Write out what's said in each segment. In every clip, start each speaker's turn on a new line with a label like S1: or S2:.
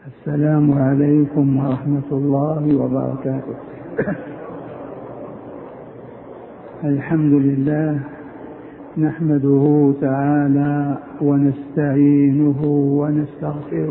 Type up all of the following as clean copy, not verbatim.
S1: السلام عليكم ورحمة الله وبركاته. الحمد لله نحمده تعالى ونستعينه ونستغفره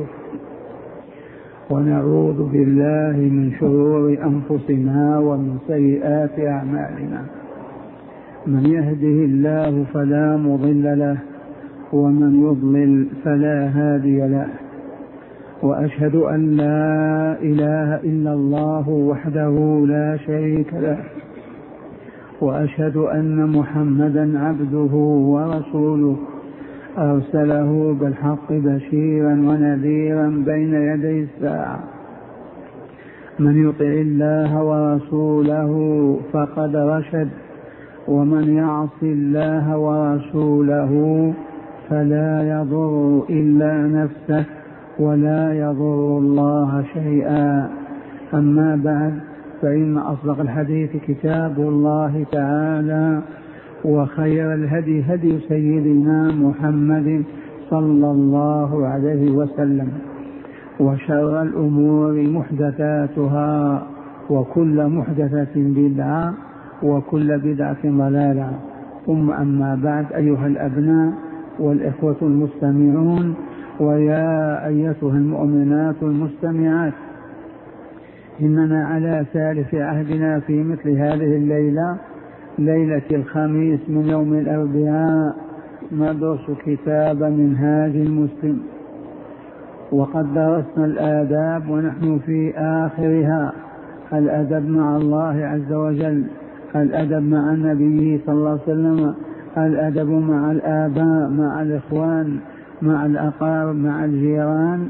S1: ونعوذ بالله من شرور أنفسنا ومن سيئات أعمالنا. من يهده الله فلا مضل له ومن يضلل فلا هادي له، وأشهد أن لا إله إلا الله وحده لا شريك له، وأشهد أن محمدا عبده ورسوله أرسله بالحق بشيرا ونذيرا بين يدي الساعة. من يطع الله ورسوله فقد رشد، ومن يعص الله ورسوله فلا يضر إلا نفسه ولا يضر الله شيئا. أما بعد، فإن أصدق الحديث كتاب الله تعالى، وخير الهدي هدي سيدنا محمد صلى الله عليه وسلم، وشر الأمور محدثاتها، وكل محدثة بدعة، وكل بدعة ضلالة. ثم أما بعد، أيها الأبناء والإخوة المستمعون، ويا أيتها المؤمنات المستمعات، إننا على ثالث عهدنا في مثل هذه الليلة، ليلة الخميس من يوم الأربعاء، ندرس كتاب منهاج المسلم، وقد درسنا الآداب ونحن في آخرها: الأدب مع الله عز وجل، الأدب مع النبي صلى الله عليه وسلم، الأدب مع الآباء، مع الإخوان، مع الأقارب، مع الجيران،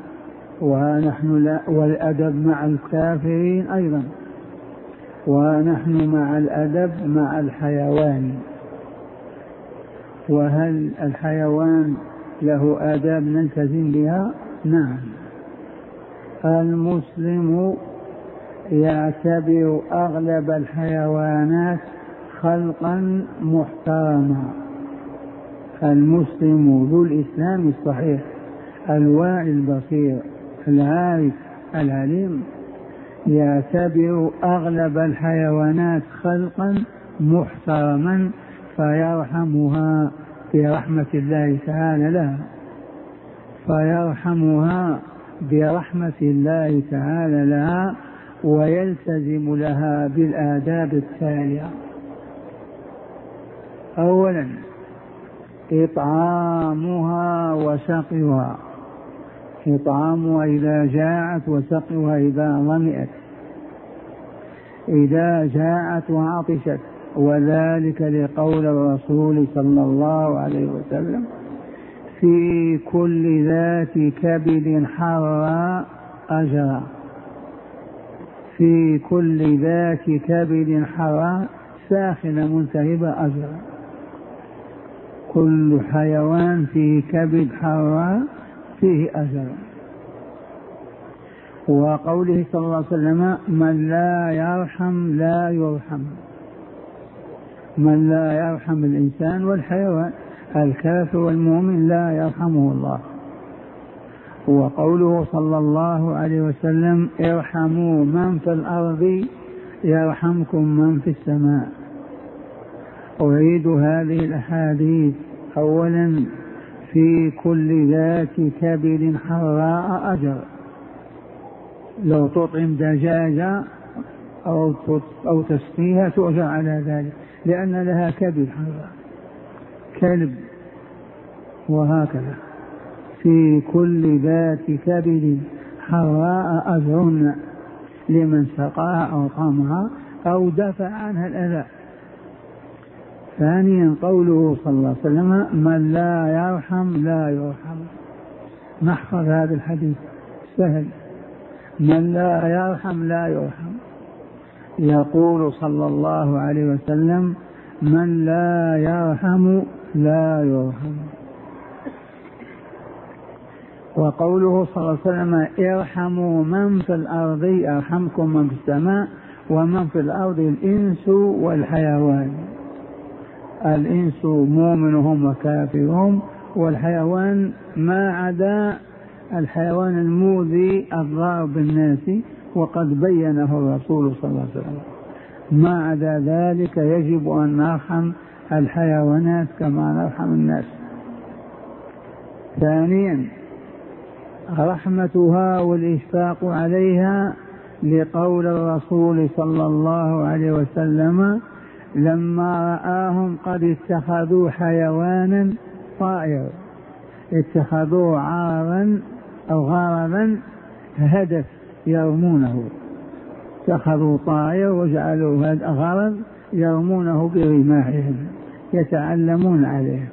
S1: والأدب مع الكافرين أيضا، ونحن مع الأدب مع الحيوان. وهل الحيوان له آداب نلتزم بها؟ نعم. المسلم يعتبر أغلب الحيوانات خلقا محترما. المسلم ذو الإسلام الصحيح الواعي البصير العارف العليم يعتبر أغلب الحيوانات خلقا محترما، فيرحمها برحمة الله تعالى لها، فيرحمها برحمة الله تعالى لها، ويلتزم لها بالآداب التالية: أولا، إطعامها وسقيها. إطعامها إذا جاعت، وسقيها إذا ظمئت، إذا جاعت وعطشت، وذلك لقول الرسول صلى الله عليه وسلم: في كل ذات كبد حرى أجرا. في كل ذات كبد حرى ساخنة منتهبة أجرا. كل حيوان فيه كبد حرى فيه أجر. وقوله صلى الله عليه وسلم: من لا يرحم لا يرحم. من لا يرحم الإنسان والحيوان، الكافر والمؤمن لا يرحمه الله. وقوله صلى الله عليه وسلم: ارحموا من في الأرض يرحمكم من في السماء. أريد هذه الأحاديث: أولا، في كل ذات كبد حراء أجر. لو تطعم دجاجة أو تسقيها تؤجر على ذلك، لأن لها كبد حراء، كلب، وهكذا. في كل ذات كبد حراء أجر لمن سقاها أو طعمها أو دفع عنها الأذى. ثانيا، قوله صلى الله عليه وسلم: من لا يرحم لا يرحم. نحفظ هذا الحديث سهل: من لا يرحم لا يرحم. يقول صلى الله عليه وسلم: من لا يرحم لا يرحم. وقوله صلى الله عليه وسلم: ارحموا من في الأرض يرحمكم من في السماء. ومن في الأرض الإنس والحيوان. الإنس مؤمنهم وكافرهم، والحيوان ما عدا الحيوان المؤذي الضار بالناس، وقد بينه الرسول صلى الله عليه وسلم. ما عدا ذلك يجب أن نرحم الحيوانات كما نرحم الناس. ثانيا رحمتها والإشفاق عليها، لقول الرسول صلى الله عليه وسلم لما رآهم قد اتخذوا حيوانا طائرا، اتخذوا عارا أو غرضا هدف يرمونه، اتخذوا طائر وجعلوا غرض يرمونه برماحهم يتعلمون عليه.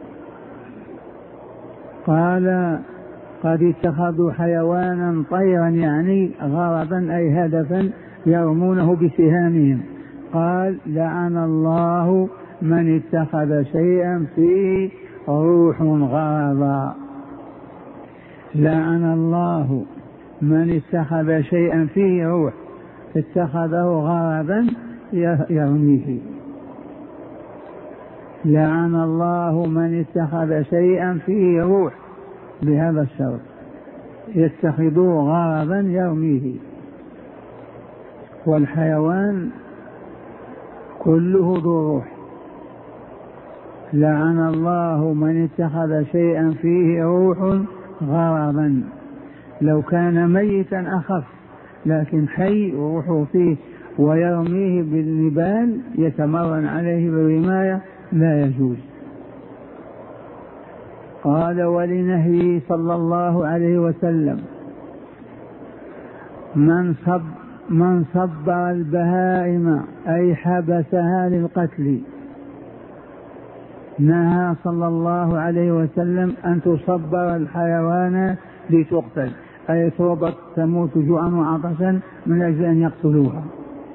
S1: قال قد اتخذوا حيوانا طيرا يعني غرضا أي هدفا يرمونه بسهامهم. قال لعن الله من اتخذ شيئا فيه روح غرضا. لعن الله من اتخذ شيئا فيه روح، اتخذه غرضا يرميه. لعن الله من اتخذ شيئا فيه روح بهذا الشرط، يتخذوه غرضا يرميه. والحيوان كله ذو روح. لعن الله من اتخذ شيئا فيه روح غرضا. لو كان ميتا أخف، لكن حي روحه فيه ويرميه بالنبال يتمرن عليه بالرماية لا يجوز. قال ولنهيه صلى الله عليه وسلم من صبر البهائم أي حبسها للقتل. نهى صلى الله عليه وسلم أن تصبر الحيوان لتقتل، أي تربط تموت جوعا وعطشا من أجل أن يقتلوها.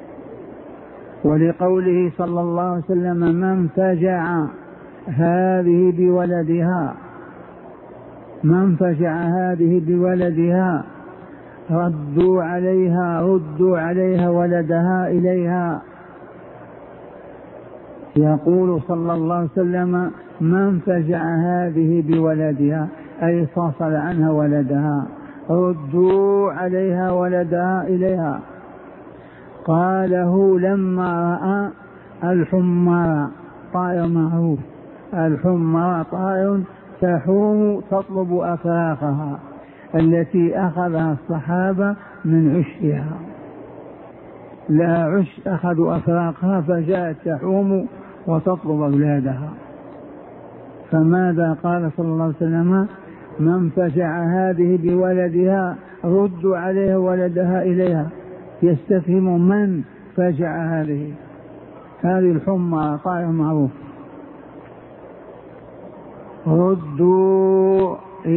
S1: ولقوله صلى الله عليه وسلم من فجع هذه بولدها، من فجع هذه بولدها ردوا عليها ولدها إليها. يقول صلى الله عليه وسلم من فجع هذه بولدها أي فصل عنها ولدها، ردوا عليها ولدها إليها. قاله لما رأى الحمار، طائر معروف، الحمار طائر تحوم تطلب أفراخها التي أخذها الصحابة من عشها، لا عش أخذوا أفراقها فجاءت تحوم وتطلب أولادها. فماذا قال صلى الله عليه وسلم من فجع هذه بولدها ردوا عليها ولدها إليها. يستفهم من فجع هذه الحمى طائر معروف، ردوا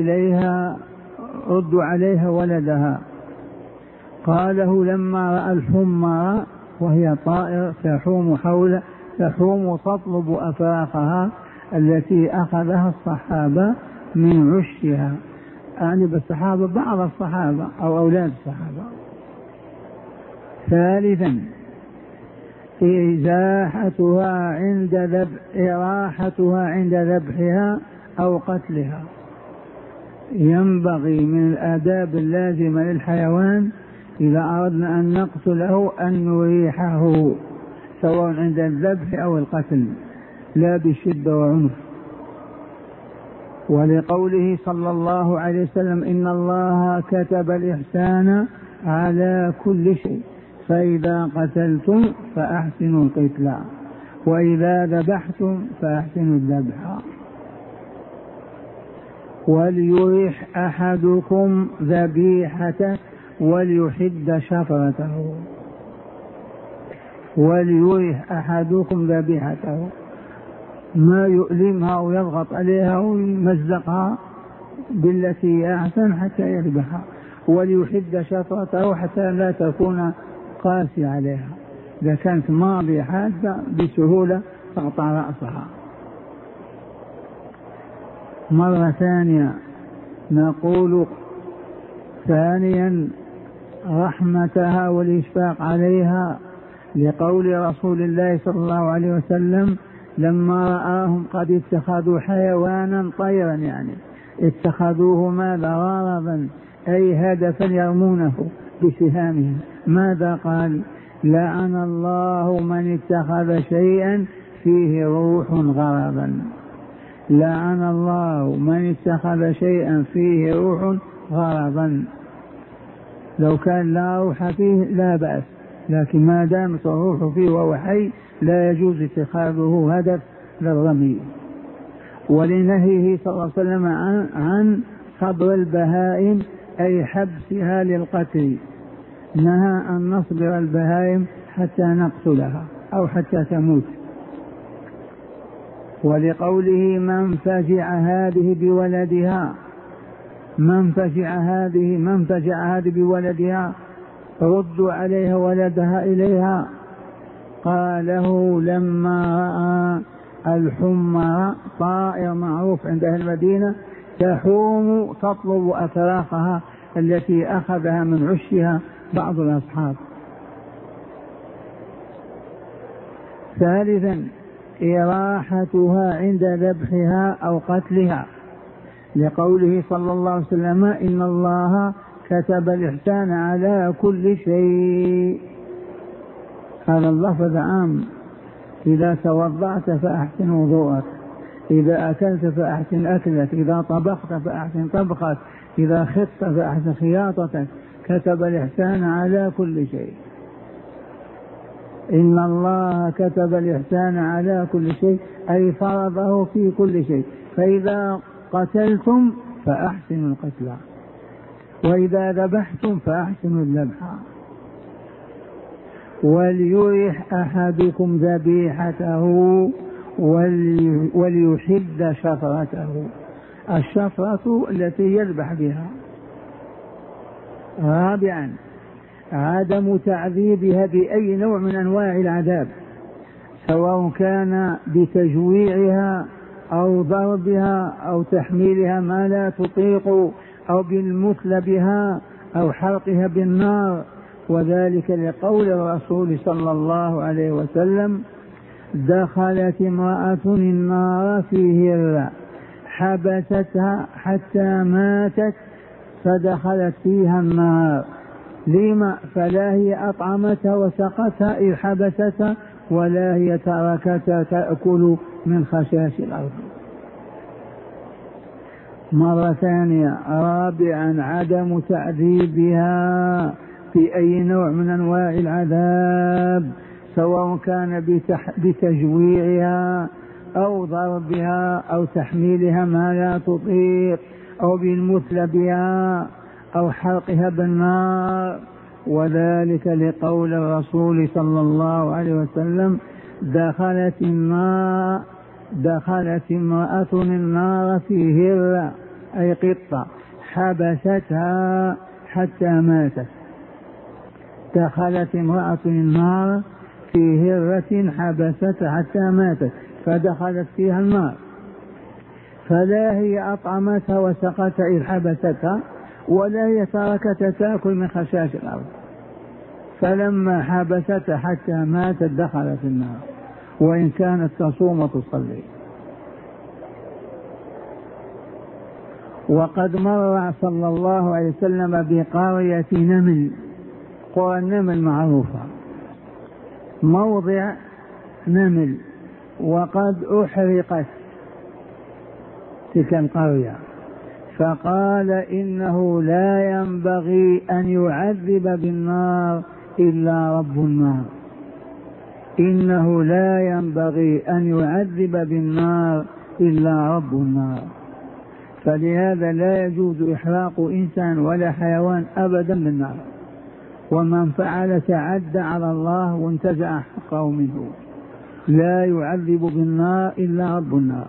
S1: عليها ولدها. قاله لما رأى الحمى وهي طائر تحوم تطلب أفراخها التي أخذها الصحابة من عشها، يعني بالصحابة بعض الصحابة أو أولاد الصحابة. ثالثا إراحتها عند ذبحها أو قتلها. ينبغي من الآداب اللازمة للحيوان إذا أردنا أن نقتله أن نريحه سواء عند الذبح أو القتل، لا بشدة وعنف. ولقوله صلى الله عليه وسلم إن الله كتب الإحسان على كل شيء، فإذا قتلتم فأحسنوا القتل وإذا ذبحتم فأحسنوا الذبح. وليريح أحدكم ذبيحته وليحد شفرته. وليريح أحدكم ذبيحته، ما يؤلمها ويضغط عليها ويمزقها بالتي أحسن حتى يذبحها. وليحد شفرته حتى لا تكون قاسية عليها، إذا كانت ماضية حادة بسهولة تقطع رأسها. مرة ثانية نقول ثانيا رحمتها والإشفاق عليها، لقول رسول الله صلى الله عليه وسلم لما رآهم قد اتخذوا حيوانا طيرا، يعني اتخذوه ماذا؟ غرضا، أي هدفا يرمونه بسهامهم. ماذا قال؟ لعن الله من اتخذ شيئا فيه روح غرضا. لعن الله من اتخذ شيئا فيه روح غرضا. لو كان لا روح فيه لا بأس، لكن ما دامت الروح فيه وهو حي لا يجوز اتخاذه هدف للرمي. ولنهيه صلى الله عليه وسلم عن صبر البهائم، أي حبسها للقتل. نهى أن نصبر البهائم حتى نقتلها أو حتى تموت. ولقوله من فجع هذه بولدها، من فجع هذه بولدها ردوا عليها ولدها إليها. قاله لما رأى الحمر، طائر معروف عند أهل المدينة، تحوم تطلب أفراخها التي أخذها من عشها بعض الأصحاب. ثالثا إراحتها عند ذبحها أو قتلها، لقوله صلى الله عليه وسلم إن الله كتب الإحسان على كل شيء. هذا اللفظ عام. إذا توضعت فأحسن وضوءك، إذا أكلت فأحسن أكلك، إذا طبخت فأحسن طبخك، إذا خطت فأحسن خياطتك. كتب الإحسان على كل شيء. إن الله كتب الإحسان على كل شيء، أي فرضه في كل شيء. فإذا قتلتم فأحسنوا القتل، وإذا ذبحتم فأحسنوا الذبح. وليرح أحدكم ذبيحته وليحد شفرته، الشفرة التي يذبح بها. رابعا عدم تعذيبها بأي نوع من أنواع العذاب، سواء كان بتجويعها أو ضربها أو تحميلها ما لا تطيق أو بالمثل بها أو حرقها بالنار. وذلك لقول الرسول صلى الله عليه وسلم دخلت امرأة النار في هرة حبستها حتى ماتت فدخلت فيها النار. لما؟ فلا هي أطعمتها وسقتها إذ حبستها، ولا هي تركتها تأكل من خشاش الأرض. مرة ثانية. رابعا عدم تعذيبها في أي نوع من أنواع العذاب، سواء كان بتجويعها أو ضربها أو تحميلها ما لا تطيق أو بالمثل بها أو حرقها بالنار. وذلك لقول الرسول صلى الله عليه وسلم دخلت امرأة النار في هرة، أي قطة حبستها حتى ماتت. دخلت امرأة النار في هرة حبستها حتى ماتت فدخلت فيها النار، فلا هي أطعمتها وسقتها إذ حبستها، ولا هي تركتها تأكل من خشاش الأرض. فلما حبستها حتى ماتت دخلت النار، وإن كانت تصوم وتصلي. وقد مر صلى الله عليه وسلم بقرية نمل، قرى النمل معروفة، موضع نمل، وقد أحرقت تلك القرية، فقال إنه لا ينبغي أن يعذب بالنار إلا رب النار، إنه لا ينبغي أن يعذب بالنار إلا رب النار. فلهذا لا يجوز إحراق إنسان ولا حيوان أبدا بالنار، ومن فعل تعدى على الله وانتزع حقه منه. لا يعذب بالنار إلا رب النار.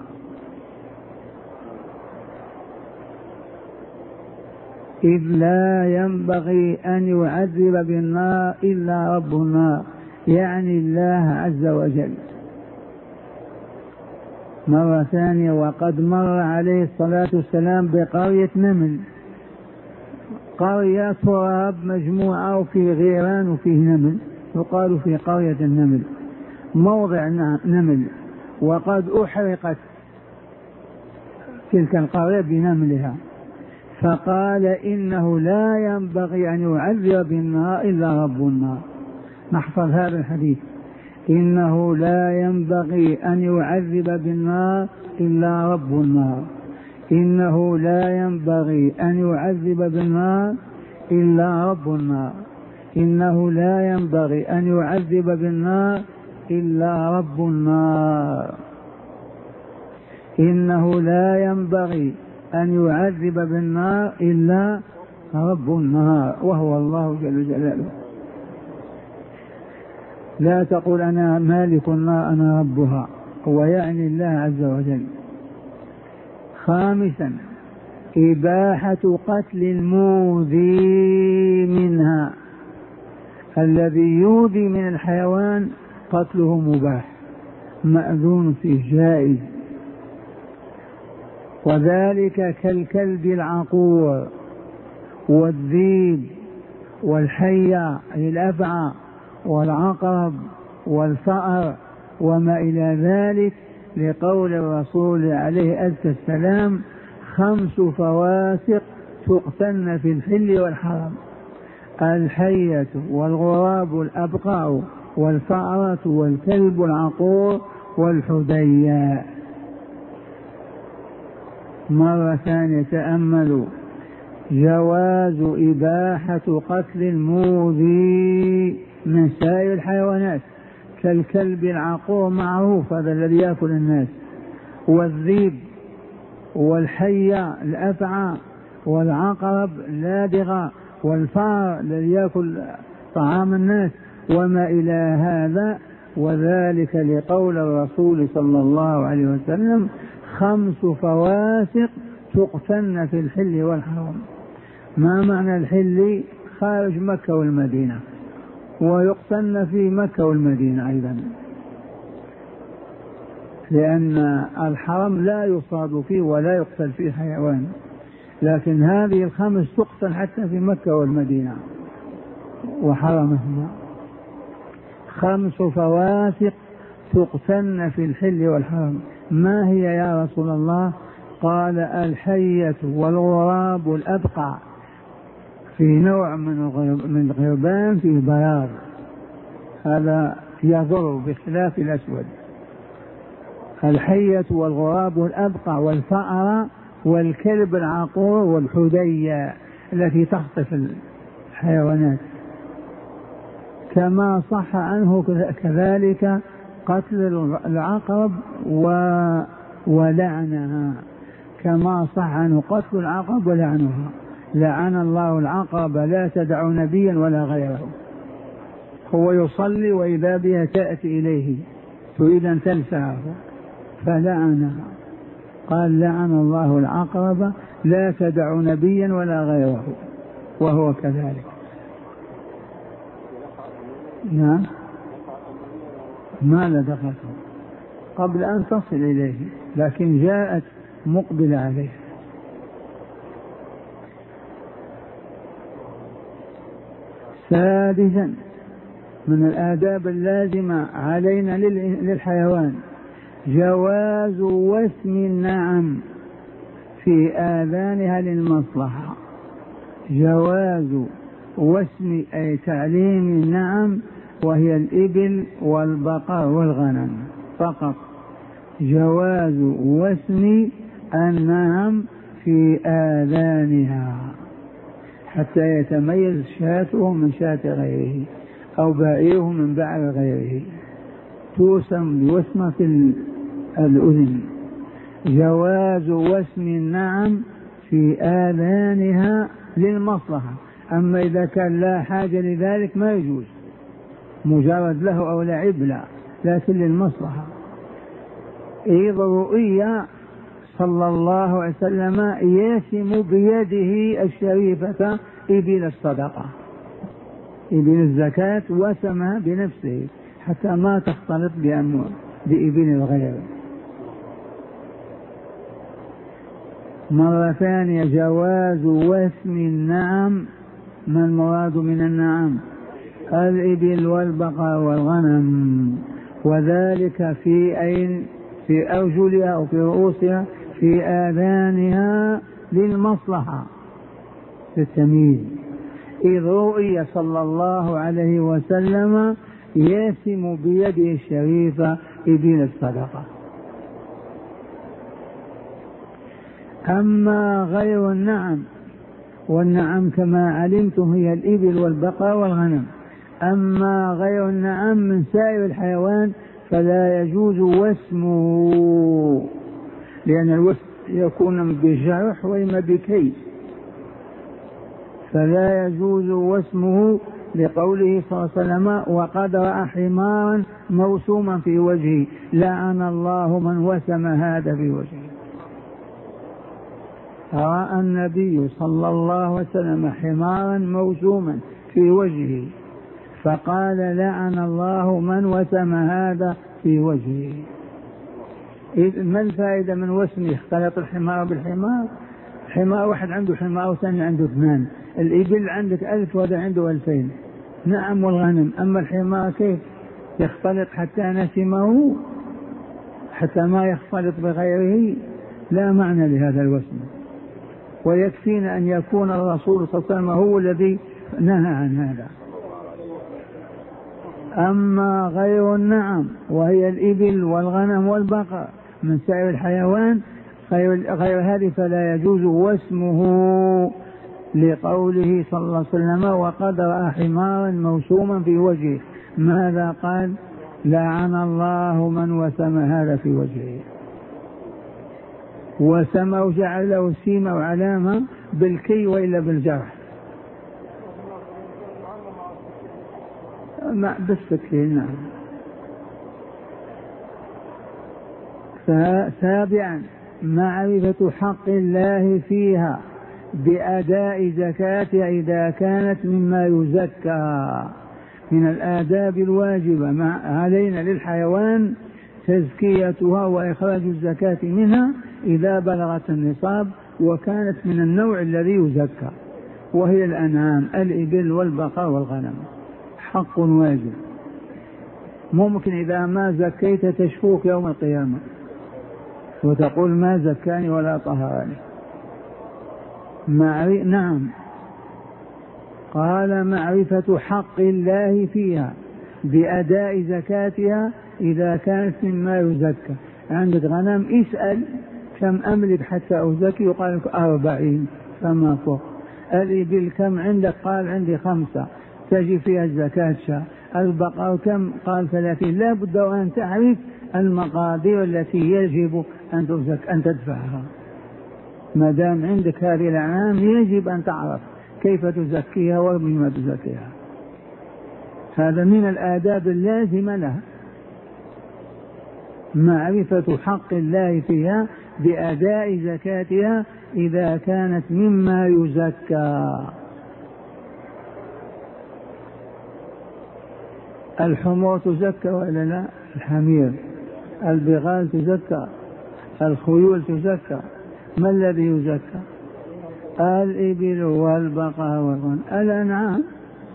S1: إذ لا ينبغي أن يعذب بالنار إلا رب النار، يعني الله عز وجل. مرة ثانية. وقد مر عليه الصلاة والسلام بقرية نمل، قرية تراب مجموعة وفي غيران وفيه نمل، يقال في قرية النمل موضع نمل، وقد أحرقت تلك القرية بنملها، فقال إنه لا ينبغي أن يعذب بالنار إلا رب النار. نحفظ هذا الحديث: إنه لا ينبغي أن يعذب بالنار إلا رب النار، إنه لا ينبغي أن يعذب بالنار إلا رب النار، إنه لا ينبغي أن يعذب بالنار إلا رب النار، إنه لا ينبغي أن يعذب بالنار إلا رب النار، وهو الله جل جلاله. لا تقول أنا مالك النار أنا ربها، هو يعني الله عز وجل. خامسا: إباحة قتل المؤذي منها، الذي يؤذي من الحيوان قتله مباح مأذون فيه جائز، وذلك كالكلب العقور والذيب والحية أي الأفعى والعقرب والفأر وما إلى ذلك، لقول الرسول عليه أزكى السلام: 5 فواسق تقتلن في الحل والحرم: الحية والغراب الأبقع والفأرة والكلب العقور والحدياء. مرة ثانية تأملوا: جواز إباحة قتل المؤذي من سائر الحيوانات، كالكلب العقور معروف هذا الذي يأكل الناس، والذيب والحية الأفعى والعقرب اللادغة والفار الذي يأكل طعام الناس وما إلى هذا، وذلك لقول الرسول صلى الله عليه وسلم: 5 فواسق تقتلن في الحل والحرم. ما معنى الحل؟ خارج مكة والمدينة، ويقتلن في مكة والمدينة أيضا، لأن الحرم لا يصاد فيه ولا يقتل فيه حيوان، لكن هذه 5 تقتل حتى في مكة والمدينة وحرمهما. 5 فواسق تقتلن في الحل والحرم. ما هي يا رسول الله؟ قال: الحية والغراب الأبقع، في نوع من الغربان فيه بياض، هذا يضر بخلاف الأسود. الحية والغراب الأبقع والفأر والكلب العقور والحدياء التي تخطف الحيوانات. كما صح عنه كذلك قتل العقرب ولعنها، كما صح عنه قتل العقرب ولعنها. لعن الله العقرب لا تدع نبيا ولا غيره، هو يصلي وإذا بها تأتي إليه تريد أن تلسعه فلعنها، قال: لعن الله العقرب لا تدع نبيا ولا غيره، وهو كذلك. نعم، ما لدغته قبل أن تصل إليه، لكن جاءت مقبلة عليه. سادسا: من الآداب اللازمة علينا للحيوان جواز وسم النعم في آذانها للمصلحة. جواز وسم أي تعليم النعم، وهي الإبل والبقر والغنم فقط. جواز وسم النعم في آذانها حتى يتميز شاته من شاة غيره أو بعيره من بعير غيره، توسم بوسمة الأذن. جواز وسم النعم في آذانها للمصلحة، أما إذا كان لا حاجة لذلك ما يجوز، مجرد له أو لعب لا، لكن للمصلحة. إذ رؤيا صلى الله عليه وسلم يسم بيده الشريفة إبل الصدقة، إبل الزكاة، وسمها بنفسه حتى ما تختلط بإبل الغير. مرة ثانية: جواز وسم النعم. ما المراد من النعم؟ الإبل والبقر والغنم، وذلك في أرجلها أو في رؤوسها في آذانها للمصلحة للتمييز، إذ رؤي صلى الله عليه وسلم ياسم بيده الشريفة إبل الصدقة. أما غير النعم، والنعم كما علمتم هي الإبل والبقر والغنم، أما غير النعم من سائر الحيوان فلا يجوز وسمه، لأن الوسم يكون بجرح وإما بكيس، فلا يجوز وسمه، لقوله صلى الله عليه وسلم وقد رأى حمارا موسوما في وجهه لعن الله من وسم هذا في وجهه. رأى النبي صلى الله عليه وسلم حمارا موسوما في وجهه فقال لعن الله من وسم هذا في وجهه. ما الفائدة من وسم يختلط الحمار بالحمار؟ حمار واحد عنده حمار وثاني عنده 2، الإبل عندك 1000 وهذا عنده 2000. نعم والغنم، أما الحمار كيف يختلط حتى نسمه، حتى ما يختلط بغيره؟ لا معنى لهذا الوسم. ويكفينا أن يكون الرسول صلى الله عليه وسلم هو الذي نهى عن هذا. أما غير النعم وهي الإبل والغنم والبقر من سائر الحيوان غير هذه فلا يجوز وسمه، لقوله صلى الله عليه وسلم وقد رأى حمارا موسوما في وجهه. ماذا قال؟ لعن الله من وسم هذا في وجهه. وسمه جعل له سيمة وعلامة بالكي وإلا بالجرح، ما بالسكين. نعم. سابعا معرفة حق الله فيها بأداء زكاتها إذا كانت مما يزكى. من الآداب الواجبة علينا للحيوان تزكيتها وإخراج الزكاة منها إذا بلغت النصاب وكانت من النوع الذي يزكى، وهي الأنعام الإبل والبقر والغنم. حق واجب، ممكن إذا ما زكيت تشفوك يوم القيامة وتقول ما زكاني ولا طهرني. نعم. قال معرفة حق الله فيها بأداء زكاتها إذا كانت مما يزكى. عندك غنم اسأل كم أملك حتى أزكي، يقال لك 40 فما فوق. الإبل كم عندك؟ قال عندي 5 تجي فيها الزكاة شاء. البقر كم؟ قال 30. لا بد أن تعرف المقادير التي يجب أن تدفعها. ما دام عندك هذه الأنعام يجب أن تعرف كيف تزكيها وبما تزكيها. هذا من الآداب اللازمة لها، معرفة حق الله فيها بأداء زكاتها إذا كانت مما يزكى. الحمور تزكى ولا لا؟ الحمير. البغال تزكى، الخيول تزكى. ما الذي يزكى؟ الإبل والبقر والغنم. الأنعام،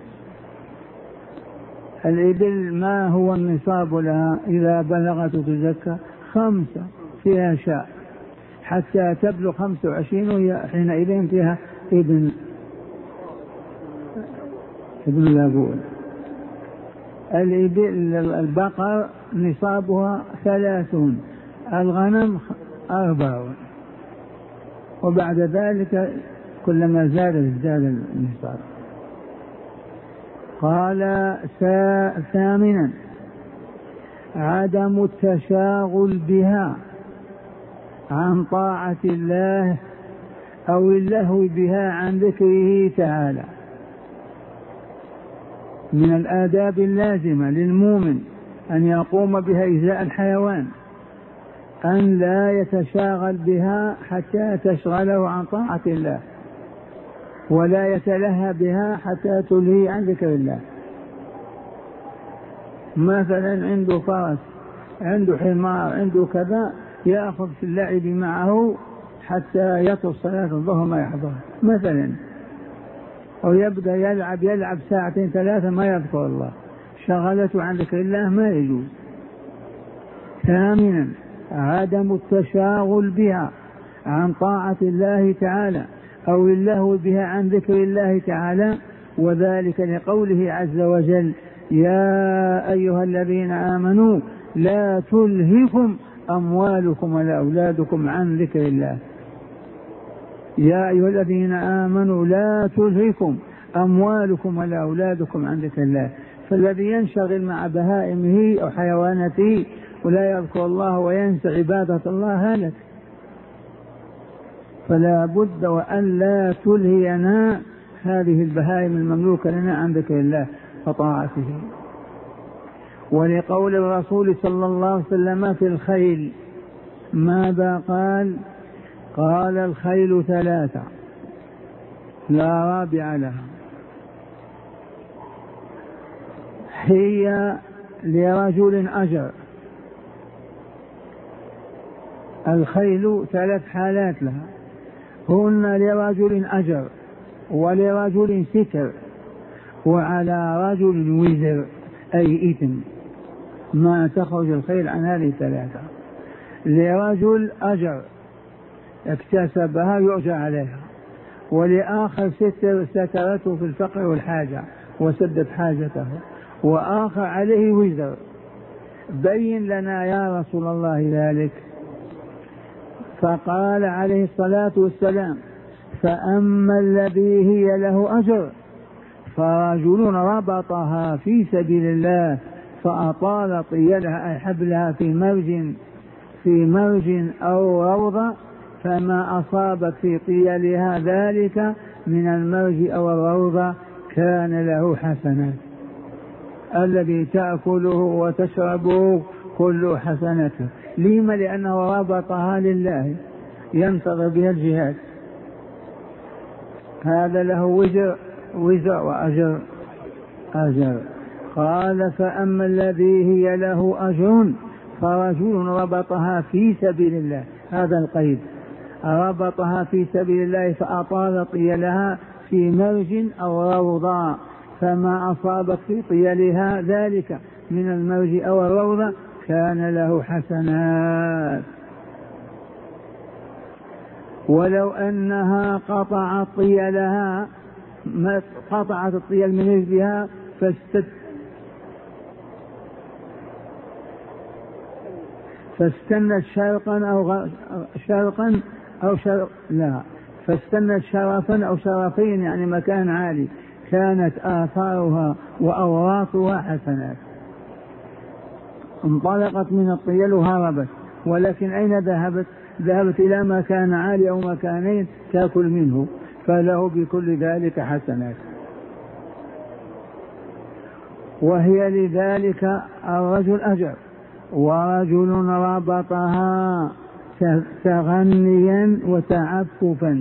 S1: الإبل ما هو النصاب لها إذا بلغت تزكى؟ 5 فيها شاء حتى تبلغ 25 وهي حينئذ فيها ابن لابون. البقر نصابها 30، الغنم 4، وبعد ذلك كلما زاد النصاب. قال ثامنا عدم التشاغل بها عن طاعة الله أو اللهو بها عن ذكره تعالى. من الآداب اللازمة للمؤمن أن يقوم بها إزاء الحيوان، أن لا يتشاغل بها حتى تشغله عن طاعة الله، ولا يتلهى بها حتى تلهي عن ذكر الله. مثلا عنده فرس، عنده حمار، عنده كذا، يأخذ في اللعب معه حتى يطلب صلاة الظهر ما يحضرها مثلا، أو يبدأ يلعب 2 3 ما يذكر الله، شغلته عن ذكر الله، ما يجوز. ثامنا عدم التشاغل بها عن طاعة الله تعالى أو اللهو بها عن ذكر الله تعالى، وذلك لقوله عز وجل: يا أيها الذين آمنوا لا تلهكم أموالكم ولا أولادكم عن ذكر الله. يا أيها الذين آمنوا لا تلهكم أموالكم ولا أولادكم عن ذكر الله. فالذي ينشغل مع بهائمه أو حيواناته ولا يذكر الله وينسى عبادة الله هلك. فلا بد وأن لا تلهينا هذه البهائم المملوكة لنا عن ذكر الله وطاعته. ولقول الرسول صلى الله عليه وسلم في الخيل ماذا قال؟ قال: الخيل 3 لا رابع لها، هي لرجل أجر. الخيل 3 حالات لها، هن لرجل أجر ولرجل ستر وعلى رجل وزر أي إثم، ما تخرج الخيل عن هذه 3. لرجل أجر اكتسبها يرجع عليها، ولآخر سترته في الفقر والحاجة وسدت حاجته، وآخر عليه وزر. بين لنا يا رسول الله ذلك. فقال عليه الصلاة والسلام: فأما الذي هي له أجر فرجل ربطها في سبيل الله فأطال طيلها أي حبلها في مرج أو روضة، فما أصابت في طيلها ذلك من المرج أو الروضة كان له حسنات. الذي تأكله وتشربه كله حسنته. لما؟ لأنه ربطها لله ينتظر بها الجهاد. هذا له وزر وأجر. قال: فأما الذي هي له أجر فرجل ربطها في سبيل الله. هذا القيد، ربطها في سبيل الله فأطال طيلها في مرج أو روضة، فما أصابت في طيلها ذلك من المرج أو الروضة كان له حسنات. ولو أنها قطعت طيلها، قطعت الطيل من رجلها فاستنت فاستنت شرفا أو شرفين يعني مكان عالي، كانت آثارها وأوراثها حسنات. انطلقت من الطيل وهربت، ولكن أين ذهبت؟ ذهبت إلى مكان عالي أو مكانين تأكل منه، فله بكل ذلك حسنات. وهي لذلك الرجل أجر. ورجل ربطها تغنيا وتعففا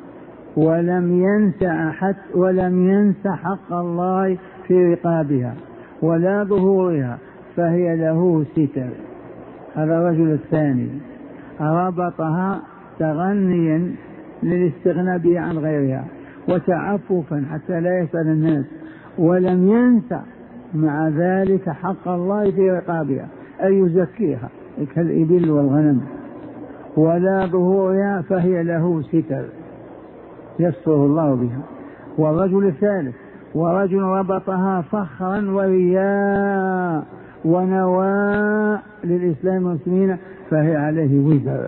S1: ولم ينس حق الله في رقابها ولا ظهورها، فهي له ستر. هذا الرجل الثاني ربطها تغنيا للاستغناء بها عن غيرها وتعففا حتى لا يسأل الناس، ولم ينس مع ذلك حق الله في رقابها أي يزكيها كالإبل والغنم، ولا ظهورها، فهي له ستر يستره الله بها. والرجل الثالث ورجل ربطها فخرا ورياء ونواء للإسلام والمسلمين، فهي عليه وزر.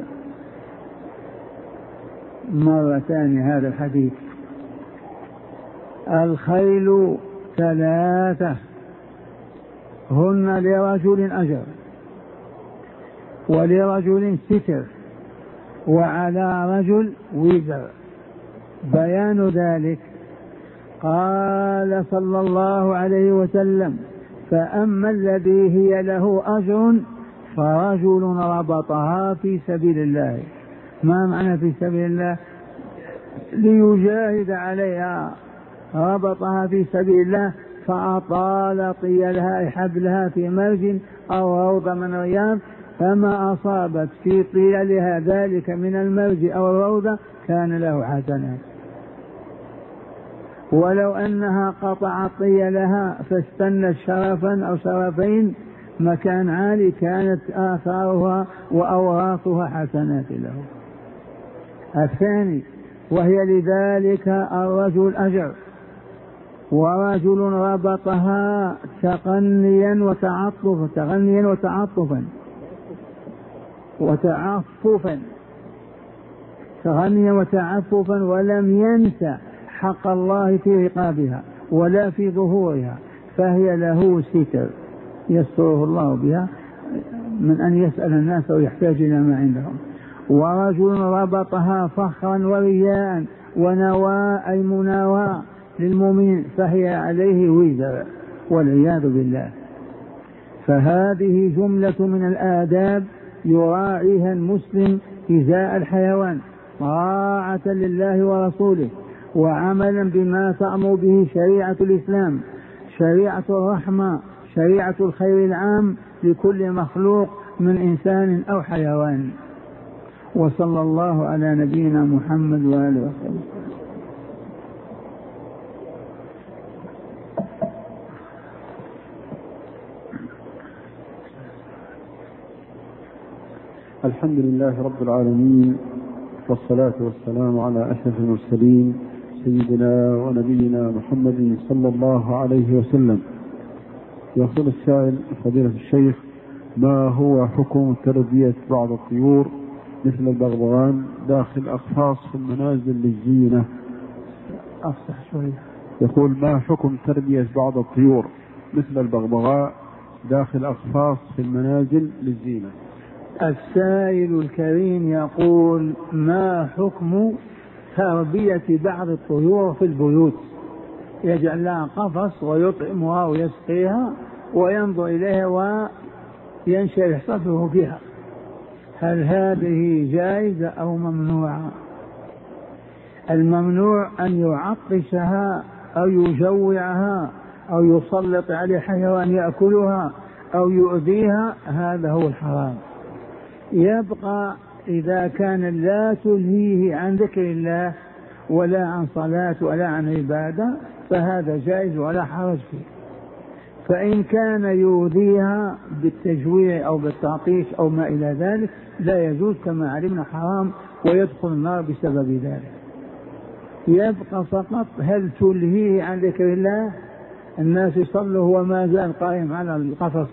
S1: مرة ثانية هذا الحديث. الخيل 3 هن لرجل أجر ولرجل ستر وعلى رجل وزر. بيان ذلك قال صلى الله عليه وسلم: فأما الذي هي له أجر فرجل ربطها في سبيل الله. ما معنى في سبيل الله؟ ليجاهد عليها، ربطها في سبيل الله فأطال طيلها حبلها في مرج أو روض من رياض، فما أصابت في طيلها ذلك من المرج أو الروضة كان له حسنات. ولو أنها قطعت طيلها فاستنت شرفا أو شرفين مكان عالي كانت آثارها وأوراثها حسنات له. الثاني وهي لذلك الرجل أجر، ورجل ربطها تغنيا وتعففا ولم ينس حق الله في رقابها ولا في ظهورها، فهي له ستر يستره الله بها من أن يسأل الناس ويحتاج إلى ما عندهم. ورجل ربطها فخرا ورياء ونواء أي مناواة للمؤمن، فهي عليه وزر والعياذ بالله. فهذه جملة من الآداب يراعيها المسلم إزاء الحيوان طاعة لله ورسوله وعملا بما تأمر به شريعة الإسلام، شريعة الرحمة، شريعة الخير العام لكل مخلوق من إنسان أو حيوان. وصلى الله على نبينا محمد وآله وسلم.
S2: الحمد لله رب العالمين، والصلاة والسلام على أشرف المرسلين سيدنا ونبينا محمد صلى الله عليه وسلم. يقول السائل: فضيلة الشيخ، ما هو حكم تربية بعض الطيور مثل البغبغان داخل أقفاص في المنازل للزينة؟
S1: أفصح شوية.
S2: يقول: ما حكم تربية بعض الطيور مثل البغبغاء داخل أقفاص في المنازل للزينة؟
S1: السائل الكريم يقول: ما حكم تربية بعض الطيور في البيوت، يجعل لها قفص ويطعمها ويسقيها وينظر إليها وينشرح صدره فيها، هل هذه جائزة أو ممنوعة؟ الممنوع أن يعطشها أو يجوعها أو يسلط عليه حيوان يأكلها أو يؤذيها، هذا هو الحرام. يبقى إذا كان لا تلهيه عن ذكر الله ولا عن صلاة ولا عن عبادة فهذا جائز ولا حرج فيه. فإن كان يؤذيها بالتجويع أو بالتعطيش أو ما إلى ذلك لا يجوز كما علمنا، حرام ويدخل النار بسبب ذلك. يبقى فقط هل تلهيه عن ذكر الله؟ الناس يصلوا وما زال قائم على القفص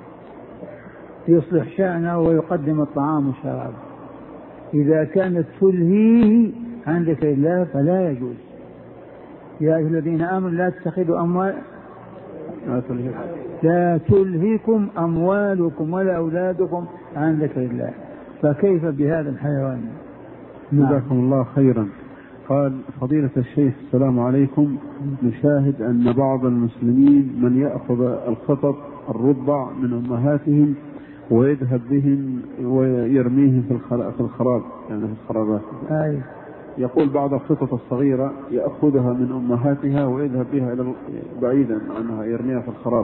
S1: يصلح شأنه ويقدم الطعام والشراب. إذا كانت تلهيه عن ذكر الله فلا يجوز. يا أيها الذين آمنوا لا تتخذوا لا تلهكم أموالكم ولا أولادكم عن ذكر الله، فكيف بهذا الحيوان؟
S2: جزاكم الله خيرا. قال: فضيلة الشيخ السلام عليكم، نشاهد أن بعض المسلمين من يأخذ القطط الرضع من أمهاتهم ويذهب بهم ويرميهم في الخراب، يعني في الخرابات. يقول: بعض القطط الصغيرة يأخذها من أمهاتها ويذهب بها إلى بعيدا عنها يرميها في الخراب.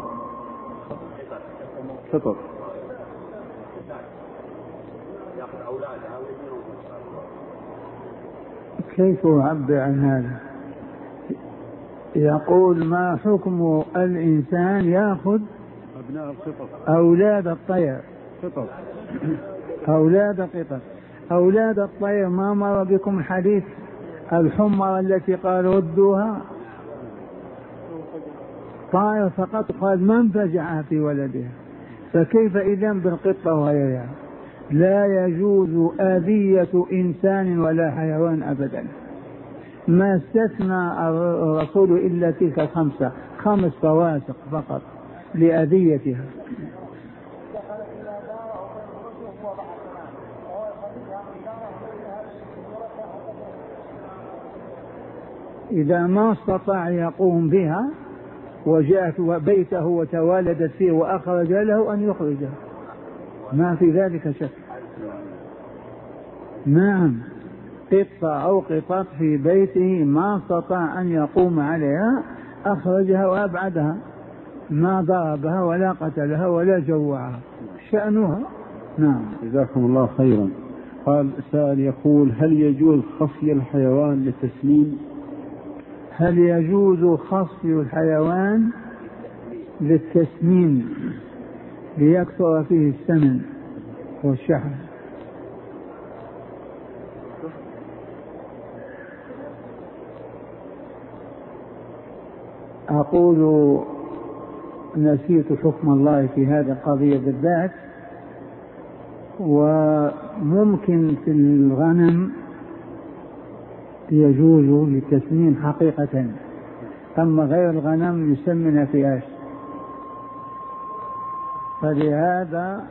S2: قطط
S1: كيف أعبر عن هذا؟ يقول: ما حكم الإنسان يأخذ
S2: أبناء القطط
S1: أولاد الطير
S2: قطط
S1: أولاد الطير؟ ما مر بكم الحديث الحمر التي قال ردوها؟ طائر فقط، قال من فجعها في ولدها، فكيف إذن بالقطة وغيرها؟ لا يجوز أذية إنسان ولا حيوان أبدا، ما استثنى الرسول إلا تلك 5 فواسق فقط لأذيتها. إذا ما استطاع يقوم بها وجاءت بيته وتوالدت فيه وأخرج له أن يخرجها، ما في ذلك شك. نعم، قطة أو قطط في بيته ما استطاع أن يقوم عليها أخرجها وأبعدها، ما ضربها ولا قتلها ولا جوعها، شأنها. نعم.
S2: جزاكم الله خيرا. قال سائل يقول: هل يجوز خصي الحيوان للتسمين؟
S1: هل يجوز خصي الحيوان للتسمين ليكثر فيه السمن والشحم؟ أقول نسيت حكم الله في هذه القضية بالذات. وممكن في الغنم يجوز للتسمين حقيقة، أما غير الغنم يسمن فئاش. فلهذا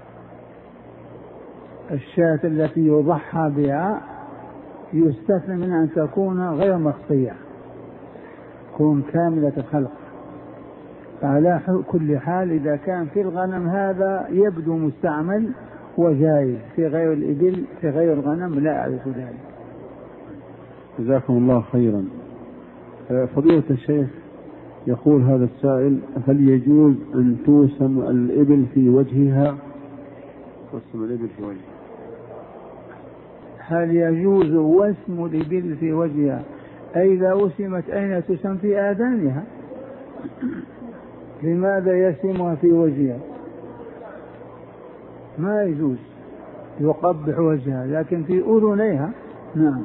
S1: الشاة التي يضحى بها يستثنى من أن تكون غير مخصية، تكون كاملة الخلق. على كل حال إذا كان في الغنم هذا يبدو مستعمل وجاي، في غير الإبل في غير الغنم لا أعرف ذلك.
S2: جزاكم الله خيرا. فضيلة الشيخ، يقول هذا السائل: هل يجوز أن توسم الإبل في وجهها؟ توسم الإبل في وجهها،
S1: هل يجوز وسم الإبل في وجهها؟ أي إذا وسمت أين تسم؟ في آذانها. لماذا يسمها في وجهها؟ ما يجوز، يقبح وجهها، لكن في أذنيها نعم.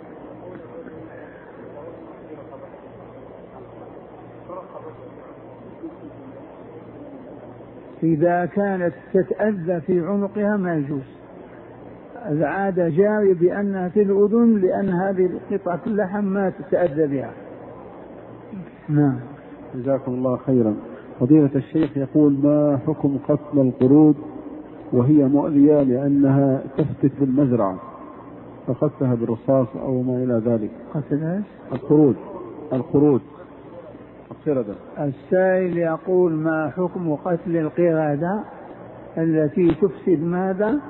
S1: إذا كانت تتأذى في عنقها ما يجوز. العادة جاري بأنها في الأذن، لأن هذه قطعة اللحم ما تتأذى بها. نعم.
S2: جزاكم الله خيرا. فضيلة الشيخ يقول: ما حكم قتل القرود وهي مؤذية لأنها تفتك بالمزرعة، فقتلها بالرصاص أو ما إلى ذلك؟
S1: قتل ايش؟
S2: القرود القردة.
S1: السائل يقول: ما حكم قتل القردة التي تفسد ماذا؟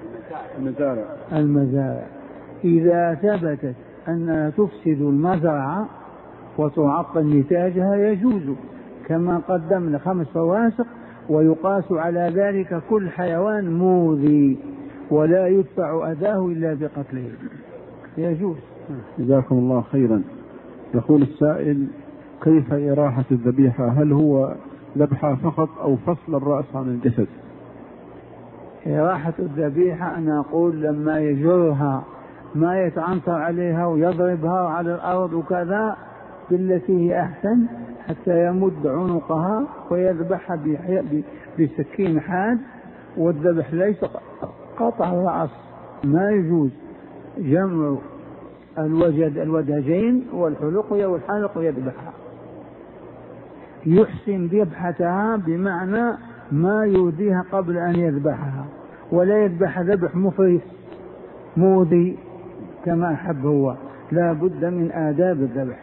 S1: المزارع. إذا ثبتت أنها تفسد المزرعة وتعطل نتاجها يجوز، كما قدمنا 5 فواسق، ويقاس على ذلك كل حيوان مؤذي ولا يدفع أذاه إلا بقتله، يجوز.
S2: جزاكم الله خيرا. يقول السائل: كيف إراحة الذبيحة؟ هل هو ذبحها فقط أو فصل الرأس عن الجسد؟
S1: إراحة الذبيحة أنا أقول لما يجرها ما يتعنطر عليها ويضربها على الأرض وكذا بالتي هي أحسن حتى يمد عنقها ويذبحها بسكين حاد، والذبح ليس قطع الرأس. ما يجوز جمع الوجهين والحلق والحلق ويذبحها. يحسن ذبحتها بمعنى ما يؤذيها قبل أن يذبحها، ولا يذبح ذبح مفرس مؤذي كما أحب هو. لا بد من آداب الذبح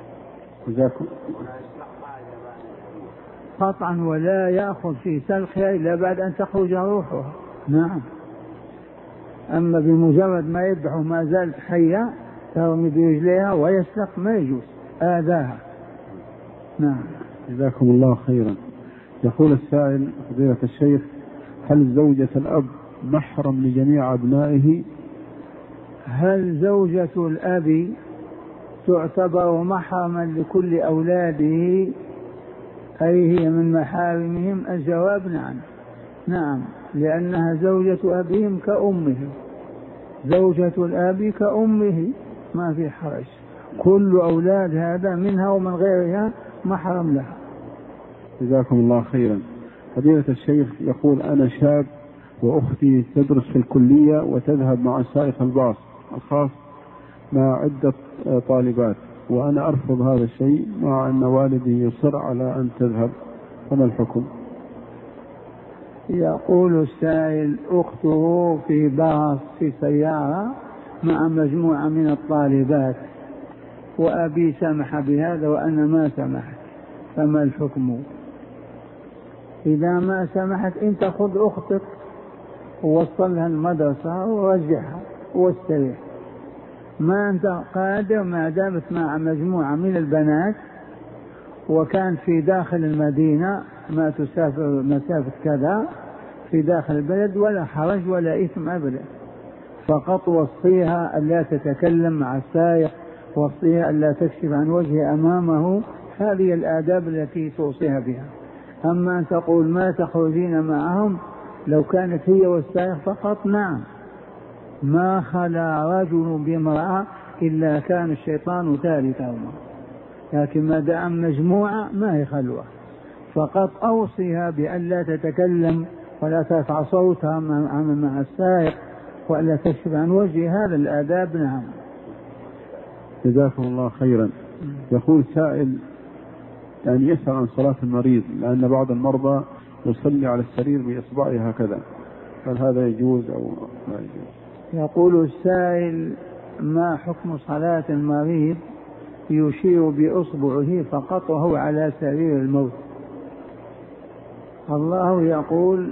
S1: قطعا، ولا يأخذ في سلخها إلا بعد أن تخرج روحها. نعم. أما بمجرد ما يذبح ما زالت حية ترمي برجليها ويسلخ ما يجوز، آذاها. نعم.
S2: جزاكم الله خيرا. يقول السائل: فضيلة الشيخ، هل زوجة الأب محرم لجميع أبنائه؟
S1: هل زوجة الأب تعتبر محرما لكل أولاده، أي هي من محارمهم؟ الجواب نعم. نعم، لأنها زوجة أبيهم كأمه، زوجة الأب كأمه، ما في حرج. كل أولاد هذا منها ومن غيرها محرم لها.
S2: جزاكم الله خيرا. فضيلة الشيخ يقول: أنا شاب وأختي تدرس في الكلية وتذهب مع سائق الباص الخاص مع عدة طالبات، وأنا أرفض هذا الشيء مع أن والدي يصر على أن تذهب، فما الحكم؟
S1: يقول السائل: أخته في باص في سيارة مع مجموعة من الطالبات، وأبي سمح بهذا وأنا ما سمحت، فما الحكم؟ إذا ما سمحت أنت خذ أختك ووصلها المدرسة ورجعها واستريح. ما أنت قادر ما دامت مع مجموعة من البنات وكان في داخل المدينة، ما تسافر مسافة كذا في داخل البلد، ولا حرج ولا إثم أبدا. فقط وصيها ألا تتكلم مع السائق، وصيها ألا تكشف عن وجهه أمامه. هذه الآداب التي توصيها بها. أما أن تقول ما تخرجين معهم، لو كانت هي والسائق فقط نعم، ما خلا رجل بامرأة إلا كان الشيطان ثالثهما. لكن ما دام مجموعة ما هي خلوة. فقط أوصيها بأن لا تتكلم ولا ترفع صوتها مع السائق ولا تكشف عن وجه، هذا الآداب. نعم.
S2: جزاكم الله خيرا. يقول سائل يعني يسأل عن صلاة المريض، لأن بعض المرضى يصلي على السرير بإصبعه هكذا، هل هذا يجوز أو لا يجوز؟
S1: يقول السائل: ما حكم صلاة المريض يشير بإصبعه فقط وهو على سرير الموت؟ الله يقول: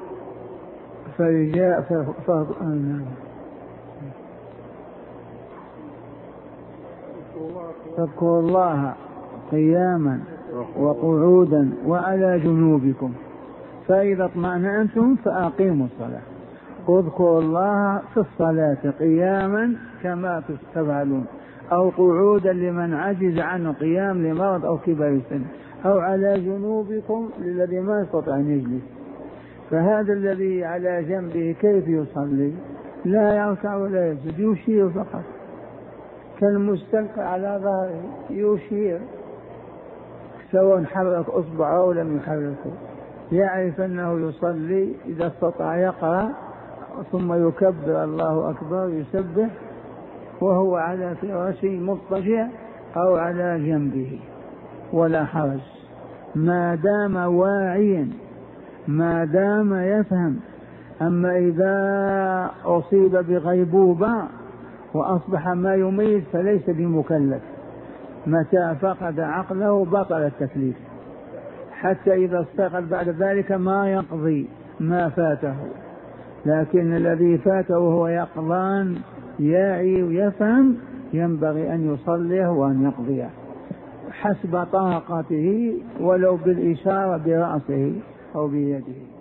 S1: فاذكروا الله قياما وقعودا وعلى جنوبكم فإذا اطمأننتم فأقيموا الصلاة. اذكروا الله في الصلاة قياما كما تفعلون، أو قعودا لمن عجز عن قيام لمرض أو كبر سن، أو على جنوبكم للذي ما يستطيع أن يجلس. فهذا الذي على جنبه كيف يصلي؟ لا يركع ولا يسجد، يشير فقط كالمستلقى على ظهره، يشير سواء حرك أصبعه أو لم يحركه. يعرف أنه يصلي، إذا استطاع يقرأ ثم يكبر الله أكبر يسبح وهو على فراشه مضطجع أو على جنبه، ولا حرج ما دام واعيا، ما دام يفهم. أما إذا أصيب بغيبوبة وأصبح ما يميز فليس بمكلف، متى فقد عقله بطل التكليف، حتى إذا استيقظ بعد ذلك ما يقضي ما فاته. لكن الذي فاته وهو يقظان يعي ويفهم ينبغي أن يصليه وأن يقضيه حسب طاقته ولو بالإشارة برأسه أو بيده.